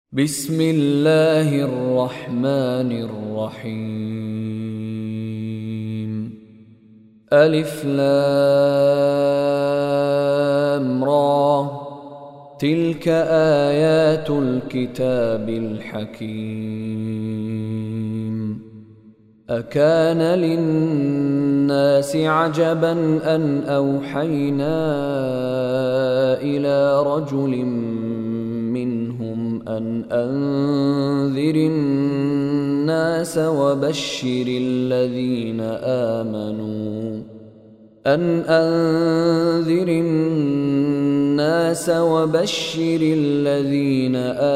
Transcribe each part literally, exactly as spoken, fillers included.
بسم الله الرحمن الرحيم ألف لام را تلك آيات الكتاب الحكيم أكان للناس عجبا أن أوحينا إلى رجل منهم أن أنذر الناس وبشر الذين آمنوا أن أنذر الناس وبشر الذين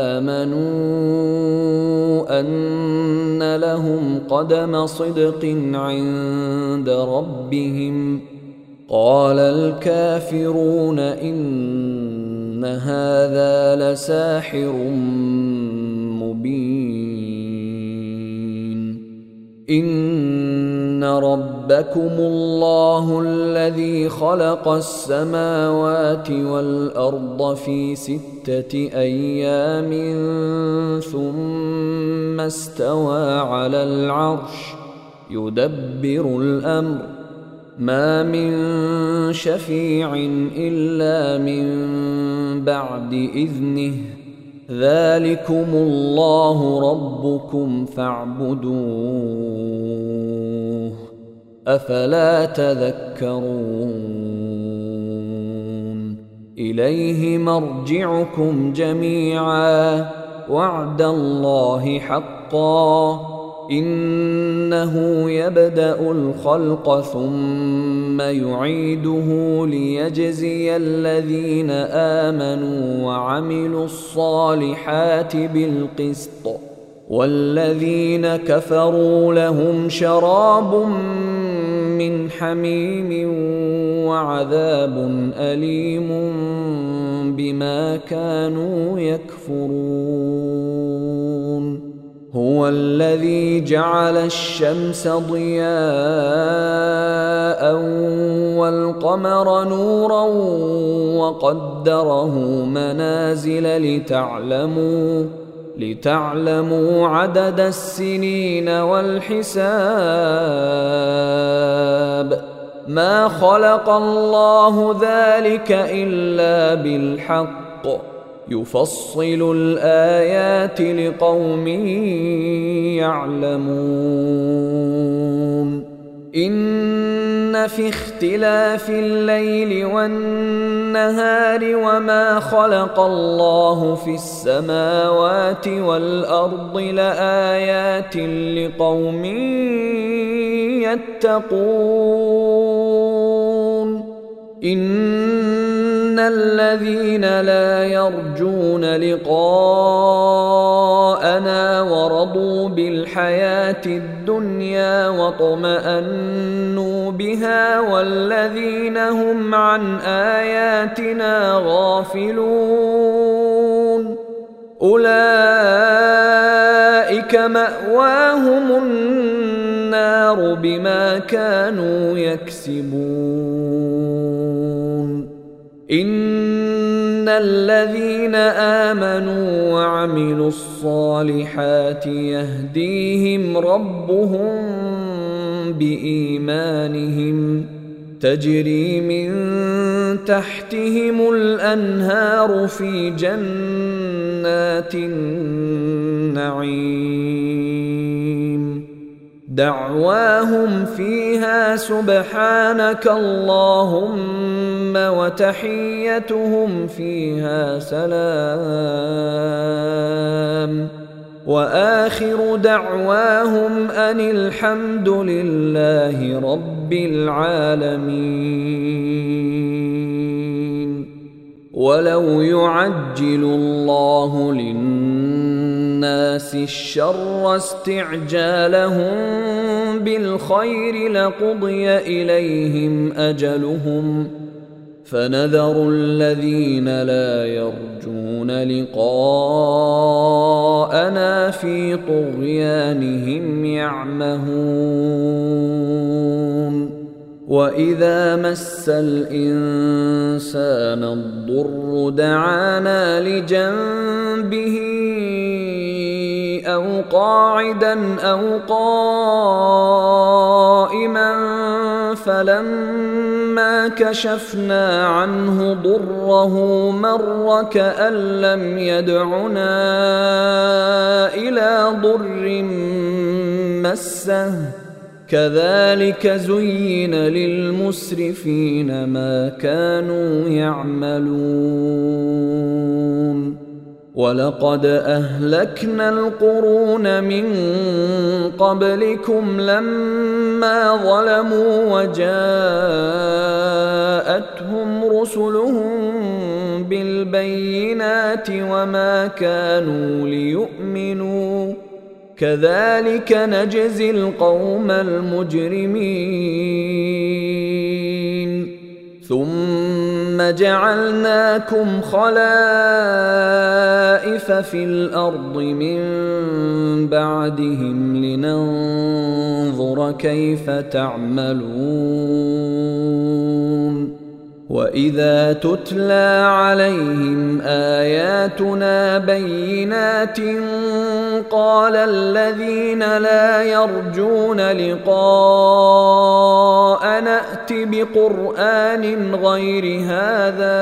آمنوا أن لهم قدم صدق عند ربهم قال الكافرون إن هذا لساحر مبين إن ربكم الله الذي خلق السماوات والأرض في ستة أيام ثم استوى على العرش يدبر الأمر ما من شفيع إلا من بعد إذنه ذلكم الله ربكم فاعبدوه أفلا تذكرون إليه مرجعكم جميعا وعد الله حقا إنه يبدأ الخلق ثم يعيده ليجزي الذين آمنوا وعملوا الصالحات بالقسط والذين كفروا لهم شراب من حميم وعذاب أليم بما كانوا يكفرون هو الذي جعل الشمس ضياء والقمر نورا وقدره منازل لتعلموا لتعلموا عدد السنين والحساب ما خلق الله ذلك إلا بالحق يفصل الآيات لقوم يعلمون إن في اختلاف الليل والنهار وما خلق الله في السماوات والأرض لآيات لقوم يتقون إن الذين لا يرجون لقاءنا ورضوا بالحياة الدنيا واطمأنوا بها والذين هم عن آياتنا غافلون أولئك مأواهم النار بما كانوا يكسبون إن الذين آمنوا وعملوا الصالحات يهديهم ربهم بإيمانهم تجري من تحتهم الأنهار في جنات النعيم دعواهم فيها سبحانك اللهم وتحيتهم فيها سلام وآخر دعواهم أن الحمد لله رب العالمين ولو يعجل الله للناس الشر استعجالهم بالخير لقضي إليهم أجلهم فنذر الذين لا يرجون لقاءنا في طغيانهم يعمهون وإذا مس الإنسان الضر دعانا لجنبه أو قاعدا أو قائما فلما كشفنا عنه ضره مر كأن لم يدعنا إلى ضر مسه كذلك زين للمسرفين ما كانوا يعملون ولقد أهلكنا القرون من قبلكم لما ظلموا وجاءتهم رسلهم بالبينات وما كانوا ليؤمنوا كذلك نجزي القوم المجرمين ثم جعلناكم خلائف في الأرض من بعدهم لننظر كيف تعملون وإذا تتلى عليهم آياتنا بينات قال الذين لا يرجون لقاء نأت بقرآن غير هذا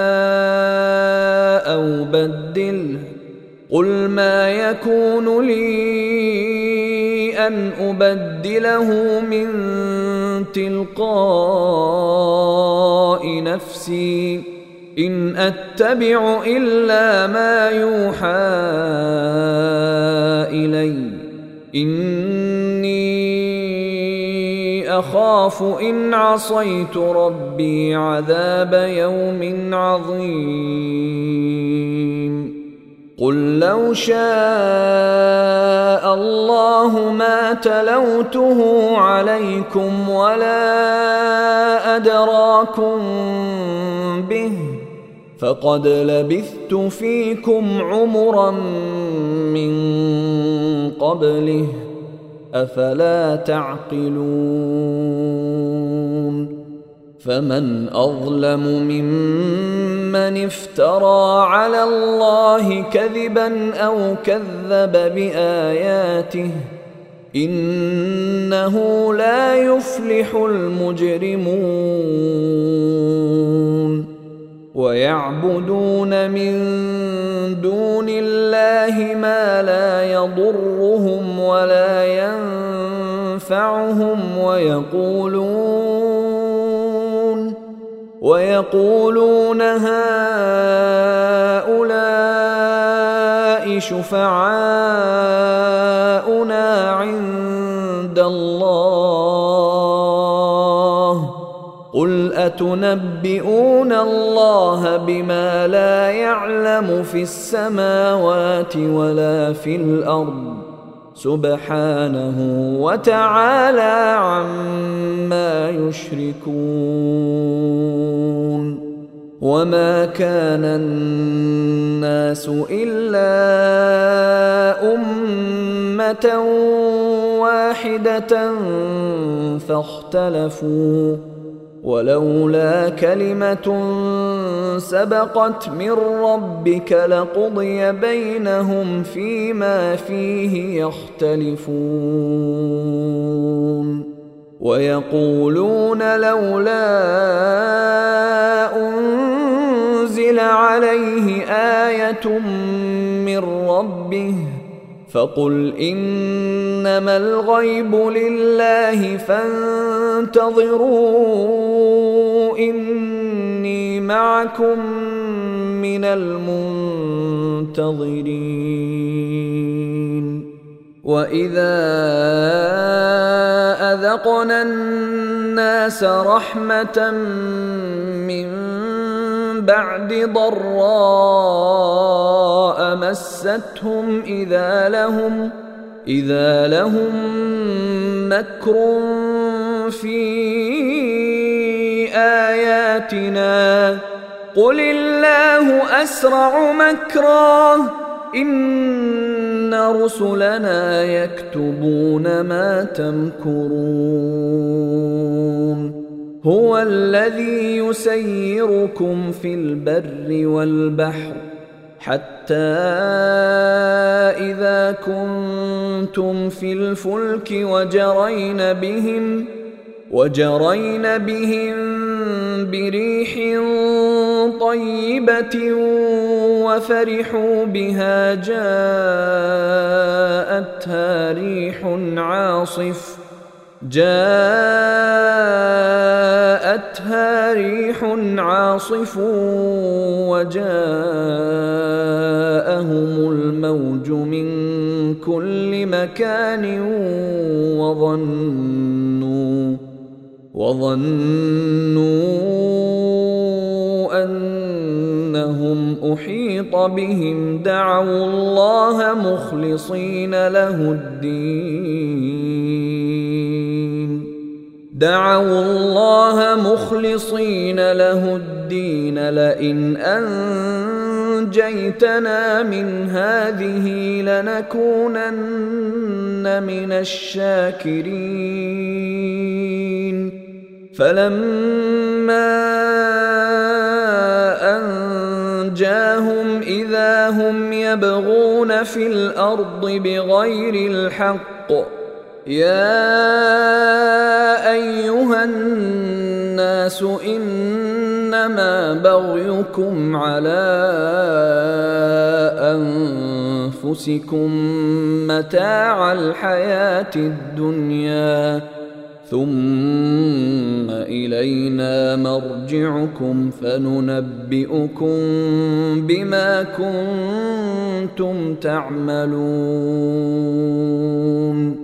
أو بدله قل ما يكون لي أن أبدله من تلقاء نفسي إن أتبع إلا ما يوحى إلي إني أخاف إن عصيت ربي عذاب يوم عظيم قل لو شاء الله ما تلوته عليكم ولا أدراكم به فقد لبثت فيكم عمرا من قبله أفلا تعقلون فمن أظلم ممن افترى على الله كذبا أو كذب بآياته إنه لا يفلح المجرمون ويعبدون من دون الله ما لا يضرهم ولا ينفعهم ويقولون ويقولون هؤلاء شفعاؤنا عند الله قل أتنبئون الله بما لا يعلم في السماوات ولا في الأرض سبحانه وتعالى عما يشركون وما كان الناس إلا أمة واحدة فاختلفوا ولولا كلمة سبقت من ربك لقضي بينهم فيما فيه يختلفون ويقولون لولا أنزل عليه آية من ربه فقل إنما الغيب لله فانتظروا إني معكم من المنتظرين وإذا أذقنا الناس رحمة من بعد ضراء مستهم إذا لهم إذا لهم مكر في آياتنا قل الله أسرع مكرا إن رسلنا يكتبون ما تمكرون هو الذي يسيركم في البر والبحر حتى حتى إذا كنتم في الفلك وجرين بهم وجرين بهم بريح طيبة وفرحوا بها جاءتها ريح عاصف جاءتها ريح عاصف وجاءهم الموج من كل مكان وظنوا وظنوا أنهم أحيط بهم دعوا الله مخلصين له الدين دعوا الله مخلصين له الدين لئن أنجيتنا من هذه لنكونن من الشاكرين فلما أنجاهم إذا هم يبغون في الأرض بغير الحق يا أيها الناس إنما بغيكم على أنفسكم متاع الحياة الدنيا ثم إلينا مرجعكم فننبئكم بما كنتم تعملون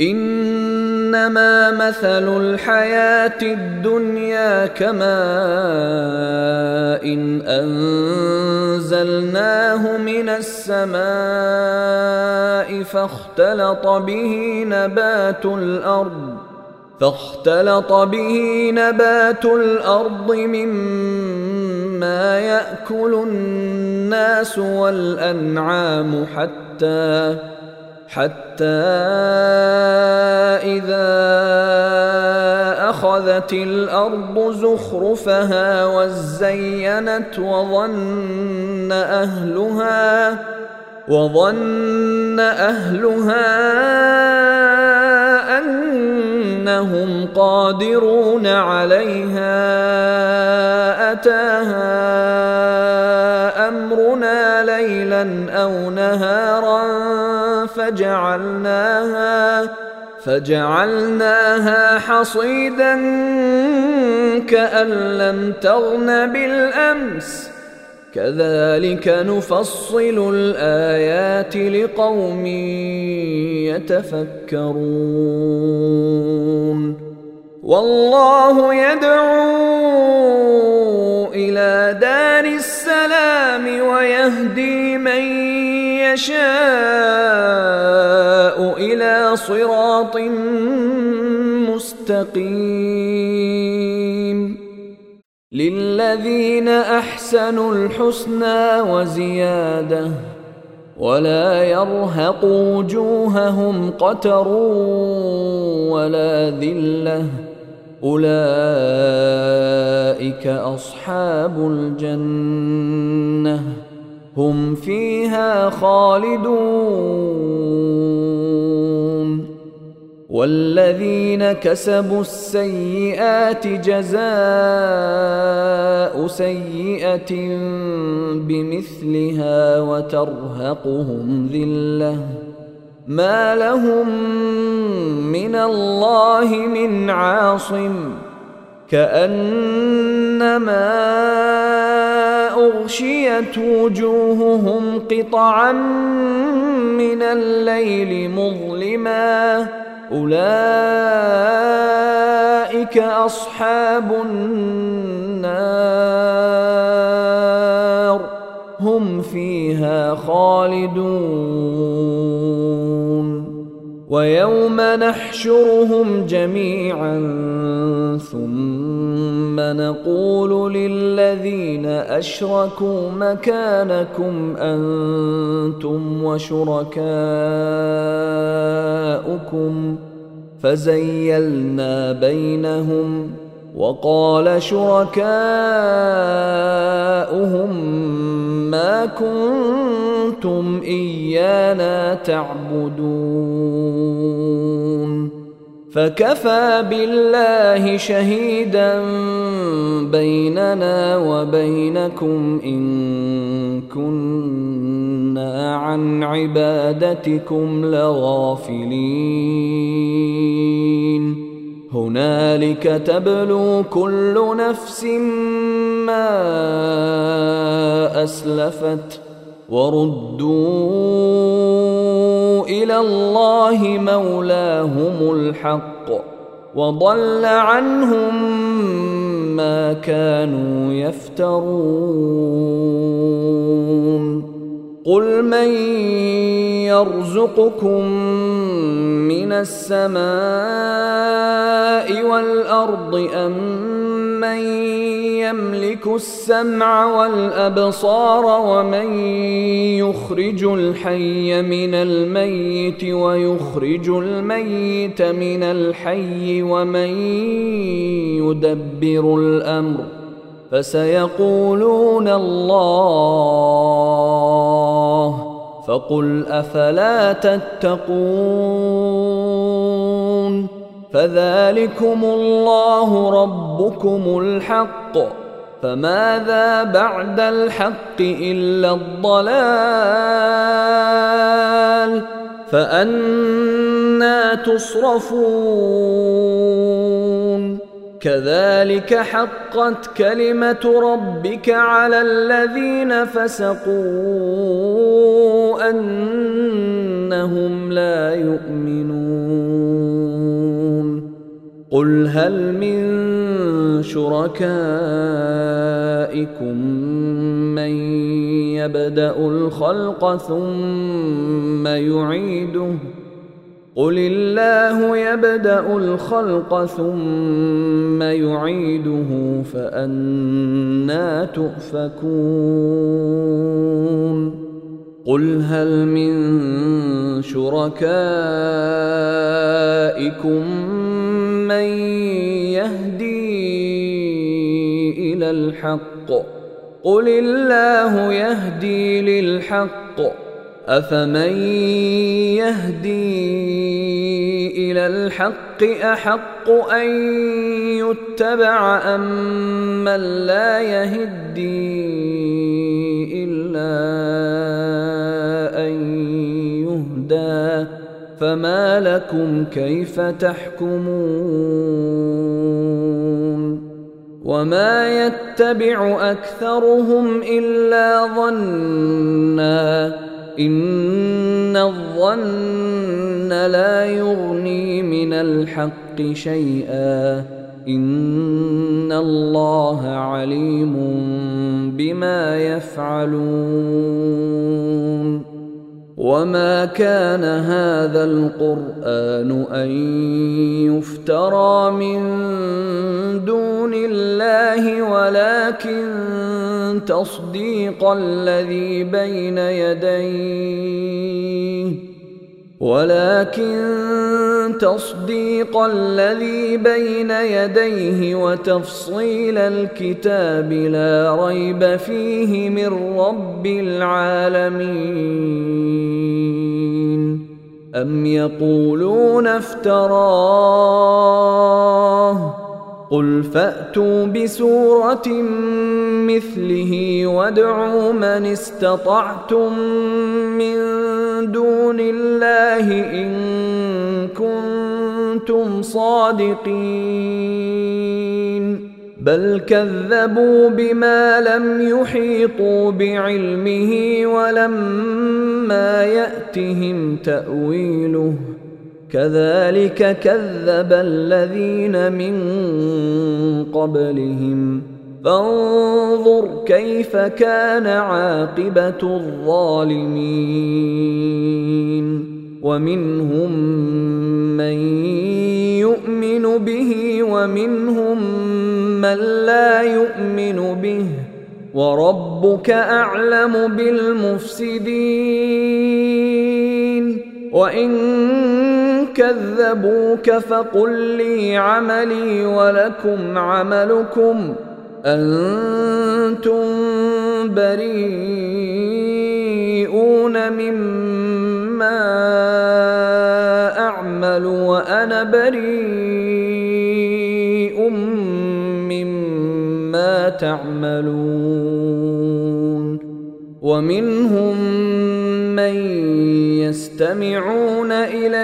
إنما مثل الحياة الدنيا كماء إن أنزلناه من السماء فاختلط به نبات الأرض فاختلط به نبات الأرض مما يأكل الناس والأنعام حتى حتى إذا أخذت الأرض زخرفها وزينت وظن أهلها وظن أهلها أنهم قادرون عليها أتاها أمرنا ليلا أو نهارا فجعلناها فجعلناها حصيدا كأن لم تغن بالأمس كذلك نفصل الآيات لقوم يتفكرون والله يدعو إلى دار السلام ويهدي من يشاء إلى صراط مستقيم للذين أحسنوا الحسنى وزيادة ولا يرهق وجوههم قتر ولا ذلة أولئك أصحاب الجنة هم فيها خالدون والذين كسبوا السيئات جزاء سيئة بمثلها وترهقهم ذلة ما لهم من الله من عاصم كأنما أغشيت وجوههم قطعا من الليل مظلما أولئك أصحاب النار هم فيها خالدون ويوم نحشرهم جميعا ثم نقول للذين أشركوا مكانكم أنتم وشركاؤكم فزيلنا بينهم وقال شركاؤهم ما كنتم كنتم إيانا تعبدون فكفى بالله شهيدا بيننا وبينكم إن كنا عن عبادتكم لغافلين هنالك تبلو كل نفس ما أسلفت وردوا إلى الله مولاهم الحق وضل عنهم ما كانوا يفترون قل من يرزقكم من السماء والأرض أم من يملك السمع والأبصار ومن يخرج الحي من الميت ويخرج الميت من الحي ومن يدبر الأمر فسيقولون الله فقل أفلا تتقون فذلكم الله ربكم الحق فماذا بعد الحق إلا الضلال فأنى تصرفون كذلك حقت كلمة ربك على الذين فسقوا أنهم لا يؤمنون قل هل من شركائكم من يبدأ الخلق ثم يعيده قل الله يبدأ الخلق ثم يعيده فأنى تؤفكون قل هل من شركائكم من يهدي إلى الحق قل الله يهدي للحق أفمن يهدي إلى الحق أحق أن يتبع أم من لا يهدي إلا أن يهدى فما لكم كيف تحكمون وما يتبع أكثرهم إلا ظنًّا إن الظن لا يغني من الحق شيئا إن الله عليم بما يفعلون وما كان هذا القرآن أن يفترى من دون الله ولكن تصديق الذي بين يديه ولكن تصديق الذي بين يديه وتفصيل الكتاب لا ريب فيه من رب العالمين أم يقولون افتراه قل فأتوا بسورة مثله وادعوا من استطعتم من دون الله إن كنتم صادقين بل كذبوا بما لم يحيطوا بعلمه ولما يأتهم تأويله كذلك كذب الذين من قبلهم فانظر كيف كان عاقبة الظالمين ومنهم من يؤمن به ومنهم من لا يؤمن به وربك أعلم بالمفسدين وإن كذبوك فقل لي عملي ولكم عملكم أنتم بريئون مما أعمل وأنا بريء مما تعملون ومنهم من يستمعون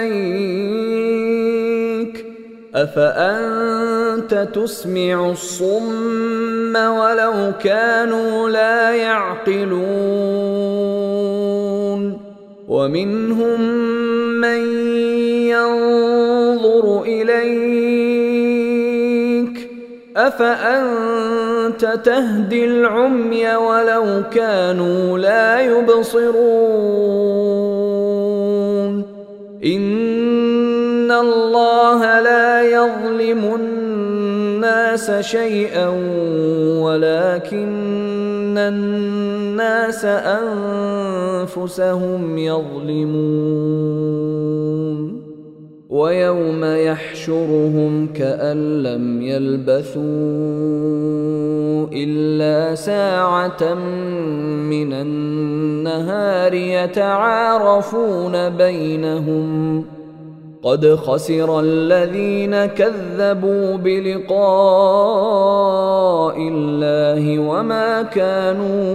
إليك أفأنت تسمع الصم ولو كانوا لا يعقلون ومنهم من ينظر إليك أفأنت تهدي العمي ولو كانوا لا يبصرون إن الله لا يظلم الناس شيئا ولكن الناس أنفسهم يظلمون ويوم يحشرهم كأن لم يلبثوا إلا ساعة من النهار يتعارفون بينهم قد خسر الذين كذبوا بلقاء الله وما كانوا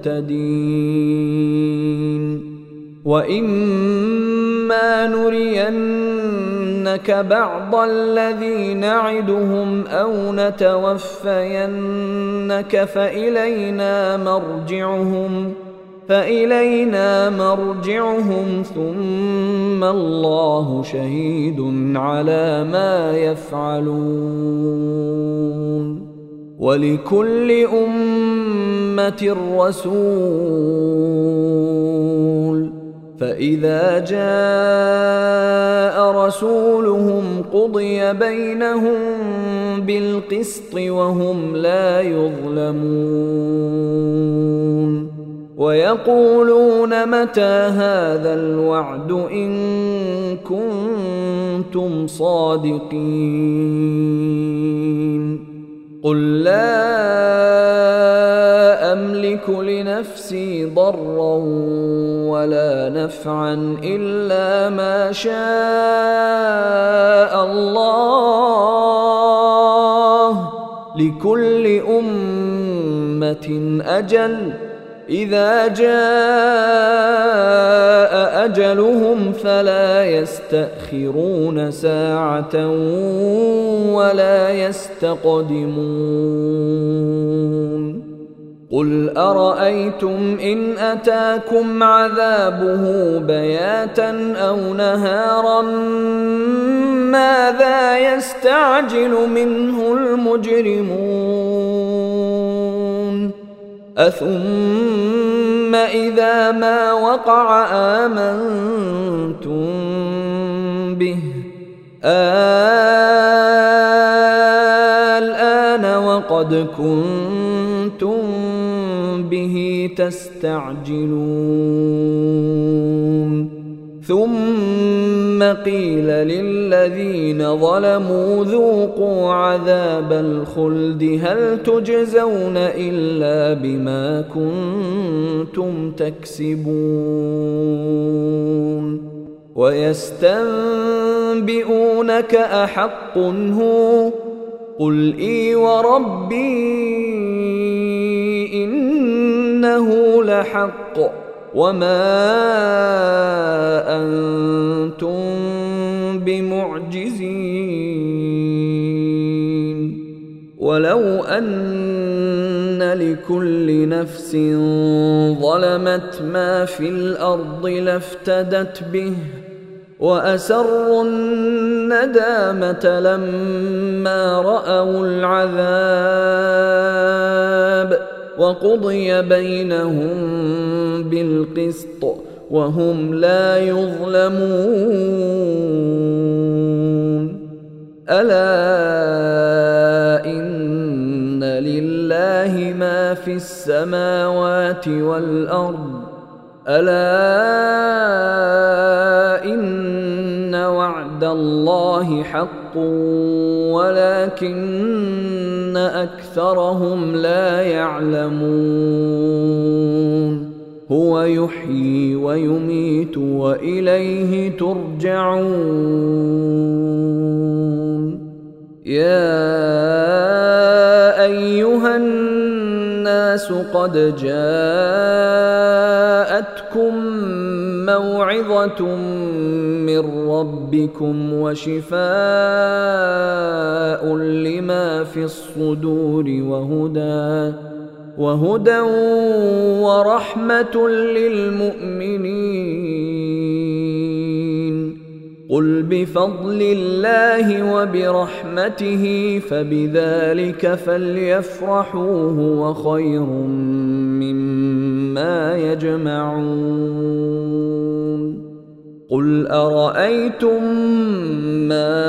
مهتدين وإما نرينك بعض الذي نعدهم أو نتوفينك فإلينا مرجعهم فإلينا مرجعهم ثم الله شهيد على ما يفعلون ولكل أمة رسول فإذا جاء رسولهم قضي بينهم بالقسط وهم لا يظلمون ويقولون متى هذا الوعد إن كنتم صادقين قل لا أملك لنفسي ضرا ولا نفعا إلا ما شاء الله لكل أمة أجل إذا جاء أجلهم فلا يستأخرون ساعة ولا يستقدمون قل أرأيتم إن أتاكم عذابه بياتا أو نهارا ماذا يستعجل منه المجرمون أثم إذا ما وقع آمنتم به الآن وقد كنتم به تستعجلون ثم قيل للذين ظلموا ذوقوا عذاب الخلد هل تجزون إلا بما كنتم تكسبون ويستنبئونك أحق هو قل إي وربي إنه لحق وما أنتم بمعجزين ولو أن لكل نفس ظلمت ما في الأرض لافتدت به وأسروا الندامة لما رأوا العذاب وقضي بينهم بالقسط وهم لا يظلمون ألا إن لله ما في السماوات والأرض ألا إن وعد الله حق ولكن أكثرهم لا يعلمون هو يحيي ويميت وإليه ترجعون. يا أيها الناس قد جاءتكم موعظة من ربكم وشفاء لما في الصدور وهدى وهدى ورحمة للمؤمنين. قل بفضل الله وبرحمته فبذلك فليفرحوا هو خير مما يجمعون. قل أرأيتم ما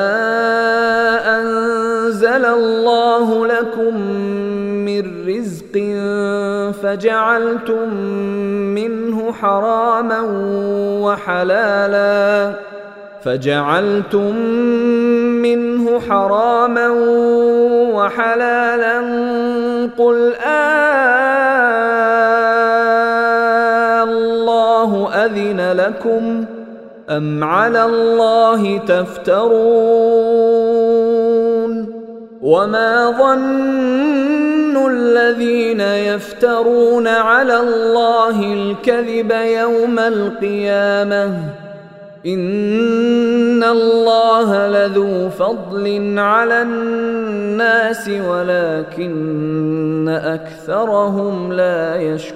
أنزل الله لكم من رزق فجعلتم منه حراما وحلالا فجعلتم منه حراما وحلالا قل آه أذن لكم أم على الله تفترون. وما ظن الذين يفترون على الله الكذب يوم القيامة إن الله لذو فضل على الناس ولكن أكثرهم لا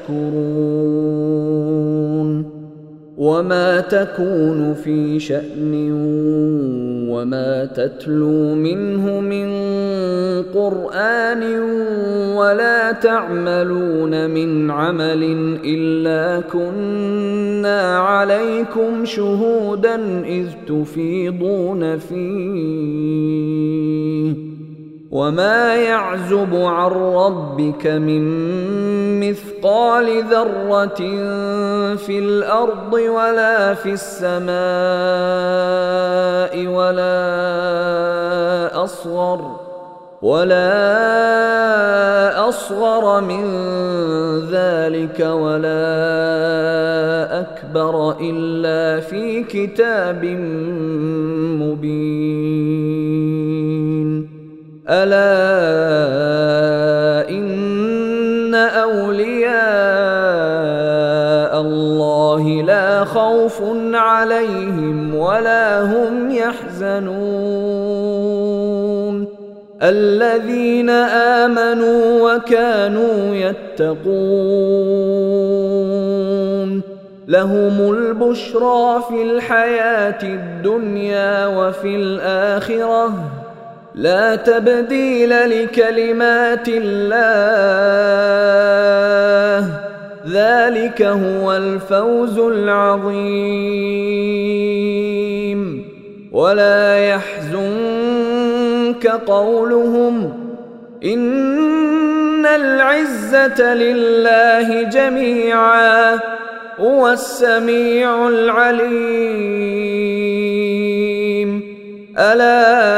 يشكرون. وما تكون في شأن وما تتلو منه من قرآن ولا تعملون من عمل إلا كنا عليكم شهودا إذ تفيضون فيه. وما يعزب عن ربك من مثقال ذرة في الأرض ولا في السماء ولا أصغر ولا أصغر من ذلك ولا أكبر إلا في كتاب مبين. ألا إن أولياء الله لا خوف عليهم ولا هم يحزنون الذين آمنوا وكانوا يتقون لهم البشرى في الحياة الدنيا وفي الآخرة لا تبديل لكلمات الله ذلك هو الفوز العظيم. ولا يحزنك قولهم إن العزة لله جميعا هو السميع العليم. ألا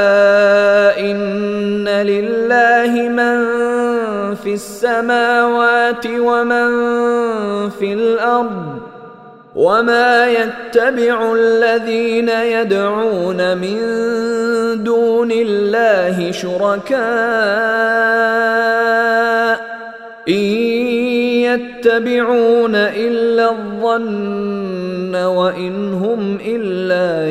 إن لله من في السماوات ومن في الأرض وما يتبع الذين يدعون من دون الله شركاء إن يتبعون إلا الظن وإن هم إلا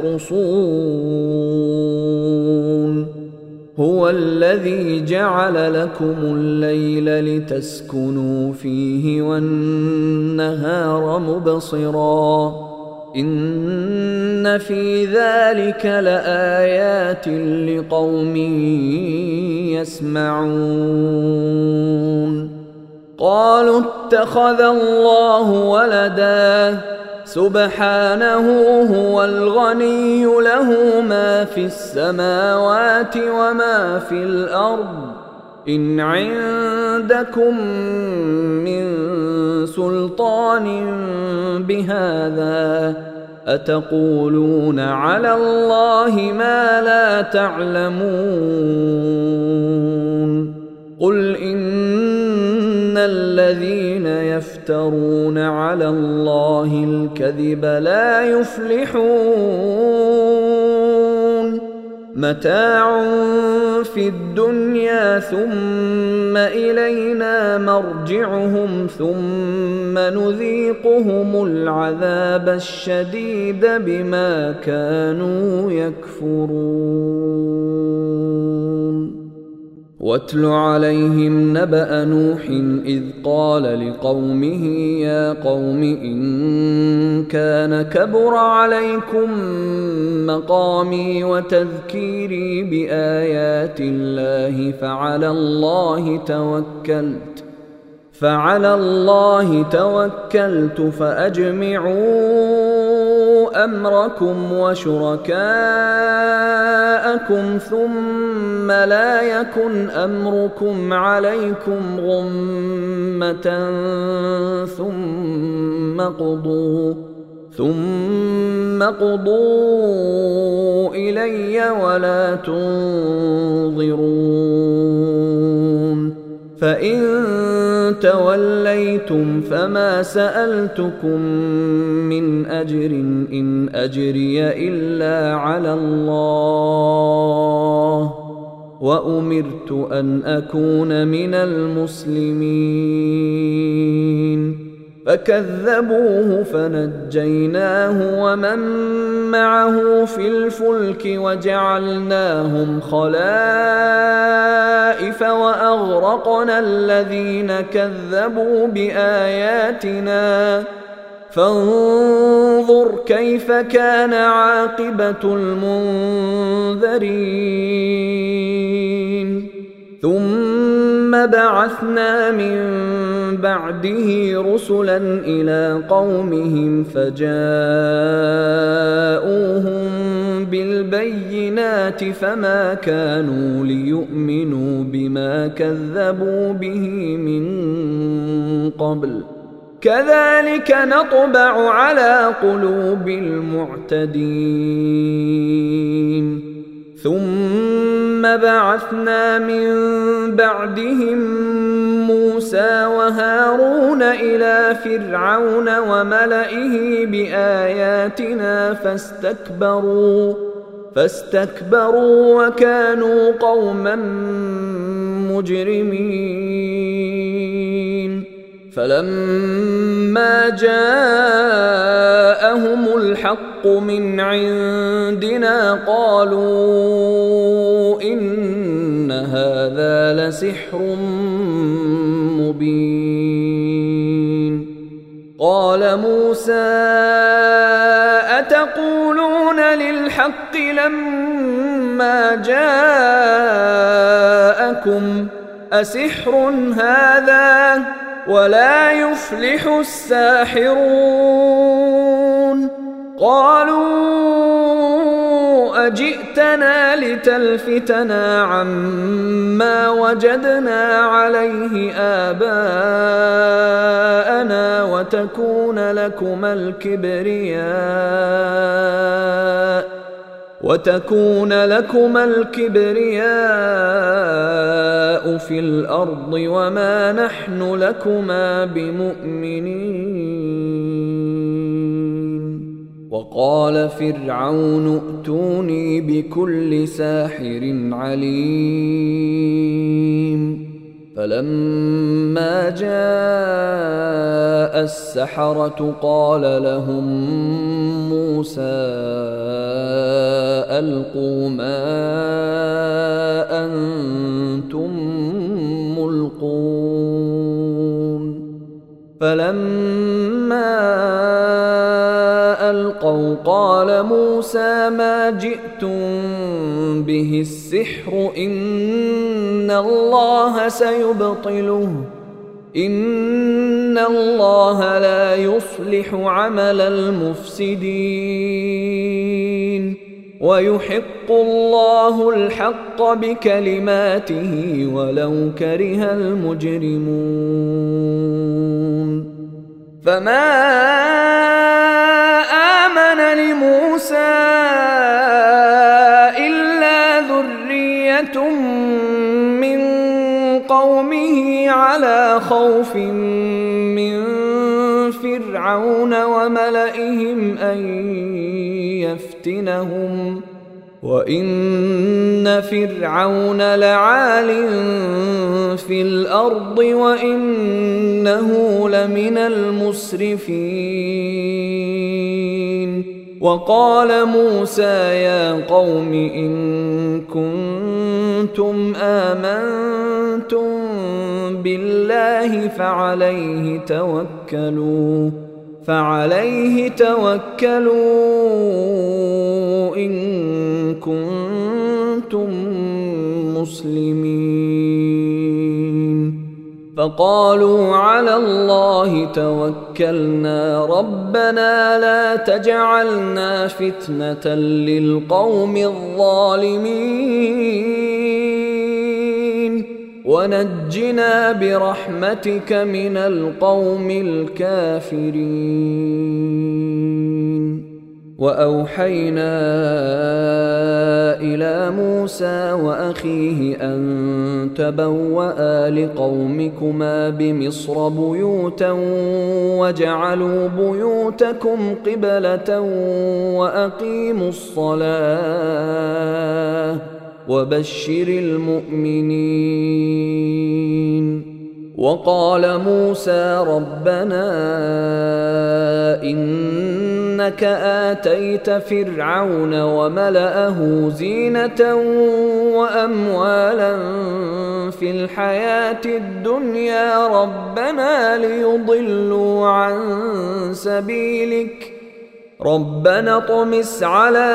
يخرصون. هو الذي جعل لكم الليل لتسكنوا فيه والنهار مبصرا إن في ذلك لآيات لقوم يسمعون. قالوا اتخذ الله ولدا سبحانه هو الغني له ما في السماوات وما في الأرض إن عندكم من سلطان بهذا أتقولون على الله ما لا تعلمون. قل إن الذين يفترون على الله الكذب لا يفلحون متاع في الدنيا ثم إلينا مرجعهم ثم نذيقهم العذاب الشديد بما كانوا يكفرون واتل عليهم نبأ نوح إذ قال لقومه يا قوم إن كان كبر عليكم مقامي وتذكيري بآيات الله فعلى الله توكلت فعلى الله توكلت فأجمعوا أمركم وشركاءكم ثم لا يكن أمركم عليكم غمة ثم قضوا ثم قضوا إلي ولا تنظرون فإن توليتم فما سألتكم من أجر إن أجري إلا على الله وأمرت أن أكون من المسلمين فكذبوه فنجيناه ومن معه في الفلك وجعلناهم خلائف وأغرقنا الذين كذبوا بآياتنا فانظر كيف كان عاقبة المنذرين ثم بعثنا من بعده رسلا إلى قومهم فجاءوهم بالبينات فما كانوا ليؤمنوا بما كذبوا به من قبل كذلك نطبع على قلوب المعتدين ثم بعثنا من بعدهم موسى وهارون إلى فرعون وملئه بآياتنا فاستكبروا فاستكبروا وكانوا قوما مجرمين فلما جاءهم الحق من عندنا قالوا إن هذا لسحر مبين قال موسى أتقولون للحق لما جاءكم أسحر هذا ولا يفلح الساحرون قالوا أجئتنا لتلفتنا عما وجدنا عليه آباءنا وتكون لكما الكبرياء وتكون لكما الكبرياء في الأرض وما نحن لكما بمؤمنين وقال فرعون ائتوني بكل ساحر عليم فلما جاء السحرة قال لهم موسى ألقوا ما أنتم ملقون فلما ألقوا قال موسى ما جئتم به السحر إن الله سيبطله إن الله لا يصلح عمل المفسدين ويحق الله الحق بكلماته ولو كره المجرمون فما آمن لموسى إلا ذرية من قومه على خوف من ليفتنهم وإن فرعون لعال في الأرض وإنه لمن المسرفين. وقال موسى يا قوم إن كنتم آمنتم بالله فعليه توكلوا فعليه توكلوا إن كنتم مسلمين. فقالوا على الله توكلنا ربنا لا تجعلنا فتنة للقوم الظالمين ونجنا برحمتك من القوم الكافرين. وأوحينا إلى موسى وأخيه أن تبوأ لقومكما بمصر بيوتا واجعلوا بيوتكم قبلة وأقيموا الصلاة وبشر المؤمنين. وقال موسى ربنا إنك آتيت فرعون وملأه زينة وأموالا في الحياة الدنيا ربنا ليضلوا عن سبيلك ربنا اطمس على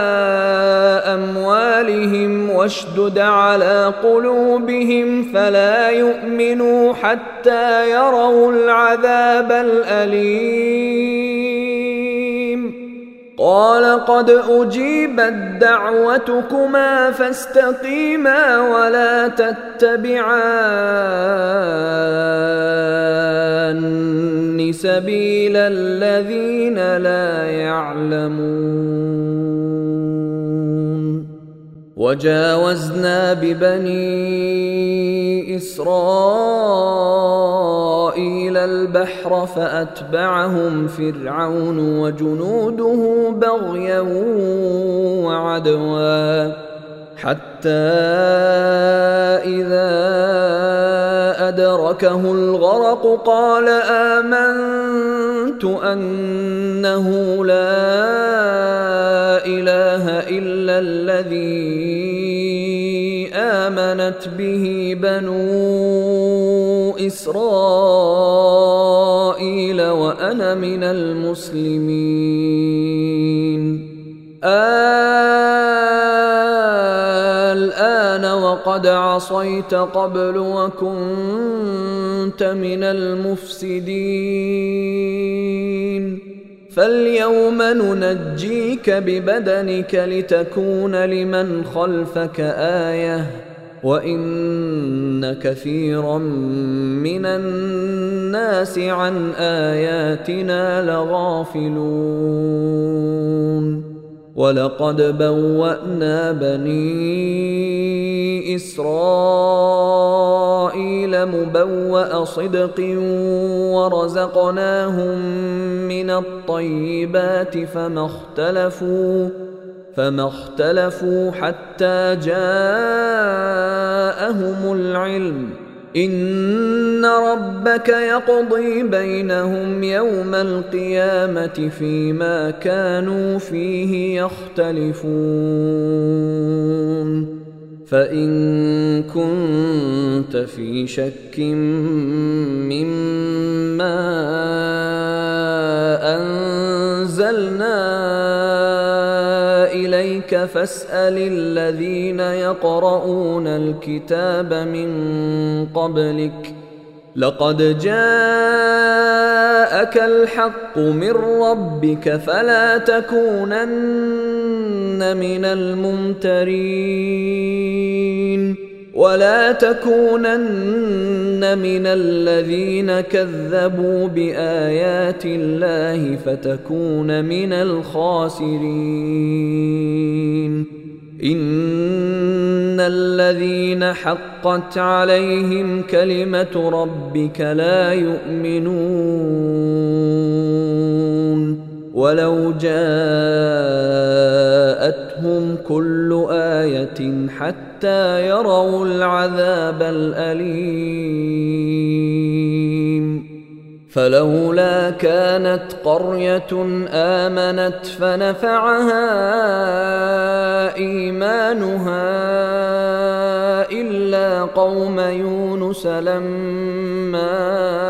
أموالهم واشدد على قلوبهم فلا يؤمنوا حتى يروا العذاب الأليم. قال قد أجيبت دعوتكما فاستقيما ولا تتبعان سبيل الذين لا يعلمون. وجاوزنا ببني إسرائيل البحر فأتبعهم فرعون وجنوده بغيا وعدوا حتى إذا أدركه الغرق قال آمنت أنه لا إله إلا الذي آمنت به بنو إسرائيل وأنا من المسلمين. الآن وقد عصيت قبل وكنت من المفسدين فاليوم ننجيك ببدنك لتكون لمن خلفك آية وإن كثيرا من الناس عن آياتنا لغافلون. ولقد بوأنا بني إسرائيل مبوأ صدق ورزقناهم من الطيبات فما اختلفوا فما اختلفوا حتى جاءهم العلم إن ربك يقضي بينهم يوم القيامة فيما كانوا فيه يختلفون. فإن كنت في شك مما أنزلنا إليك فاسأل الذين يقرؤون الكتاب من قبلك لقد جاءك الحق من ربك فلا تكونن من الممترين ولا تكونن من الذين كذبوا بآيات الله فتكون من الخاسرين. إن الذين حقت عليهم كلمة ربك لا يؤمنون ولو جاء حتى يروا العذاب الأليم فلولا كانت قرية آمنت فنفعها إيمانها إلا قوم يونس لما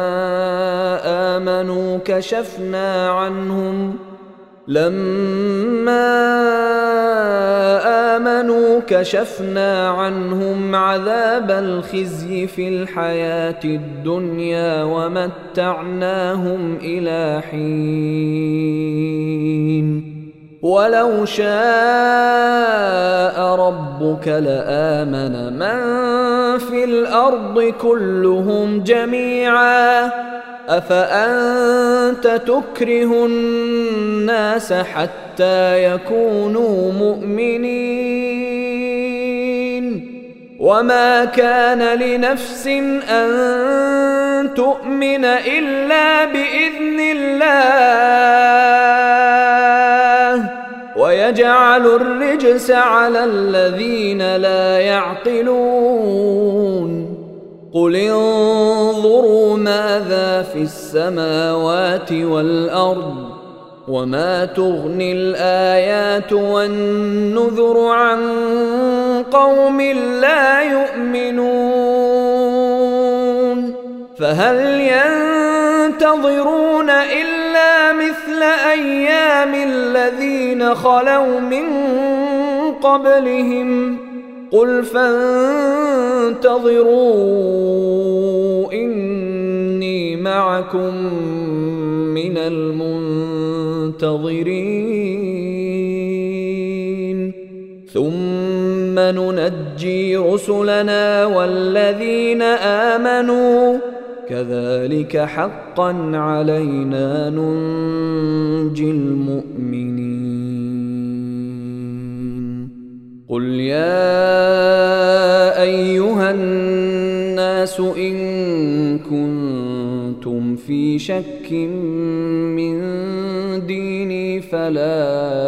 آمنوا كشفنا عنهم لما آمنوا كشفنا عنهم عذاب الخزي في الحياة الدنيا ومتعناهم إلى حين ولو شاء ربك لآمن من في الأرض كلهم جميعا أفأنت تكره الناس حتى يكونوا مؤمنين وما كان لنفس أن تؤمن إلا بإذن الله ويجعل الرجس على الذين لا يعقلون قل انظروا ماذا في السماوات والأرض وما تغني الآيات والنذر عن قوم لا يؤمنون فهل ينتظرون إلا مثل أيام الذين خلوا من قبلهم قل فانتظروا إني معكم من المنتظرين ثم ننجي رسلنا والذين آمنوا كذلك حقا علينا ننجي المؤمنين قل يا أيها الناس إن كنتم في شك من ديني فلا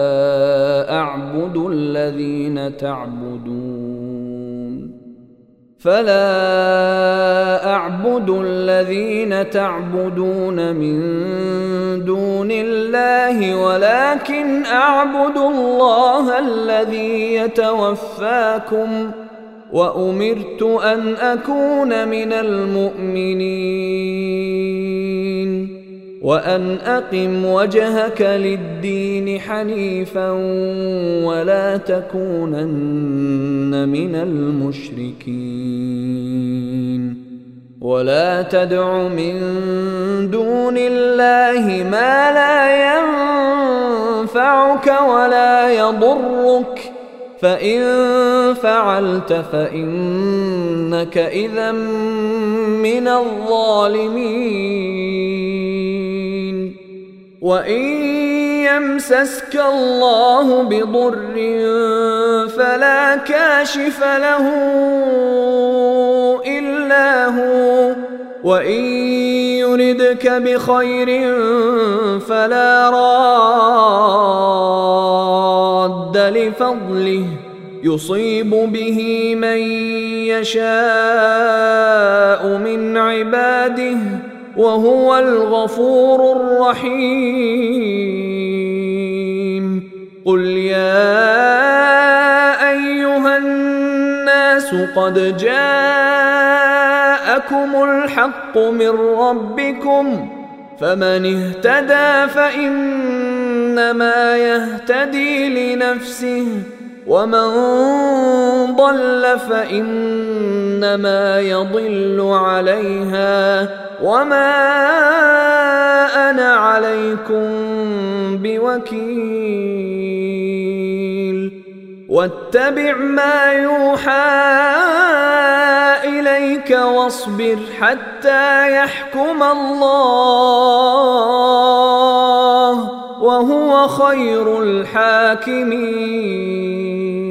أعبد الذين تعبدون فلا أعبد الذين تعبدون من دون الله ولكن أعبد الله الذي يتوفاكم وأمرت أن أكون من المؤمنين وأن أقم وجهك للدين حنيفا ولا تكونن من المشركين ولا تدع من دون الله ما لا ينفعك ولا يضرك فإن فعلت فإنك إذا من الظالمين وإن يمسسك الله بضر فلا كاشف له إلا هو وإن يردك بخير فلا راد لفضله يصيب به من يشاء من عباده وهو الغفور الرحيم قل يا أيها الناس قد جاءكم الحق من ربكم فمن اهتدى فإنما يهتدي لنفسه ومن ضل فإنما يضل عليها وما أنا عليكم بوكيل واتبع ما يوحى إليك واصبر حتى يحكم الله وهو خير الحاكمين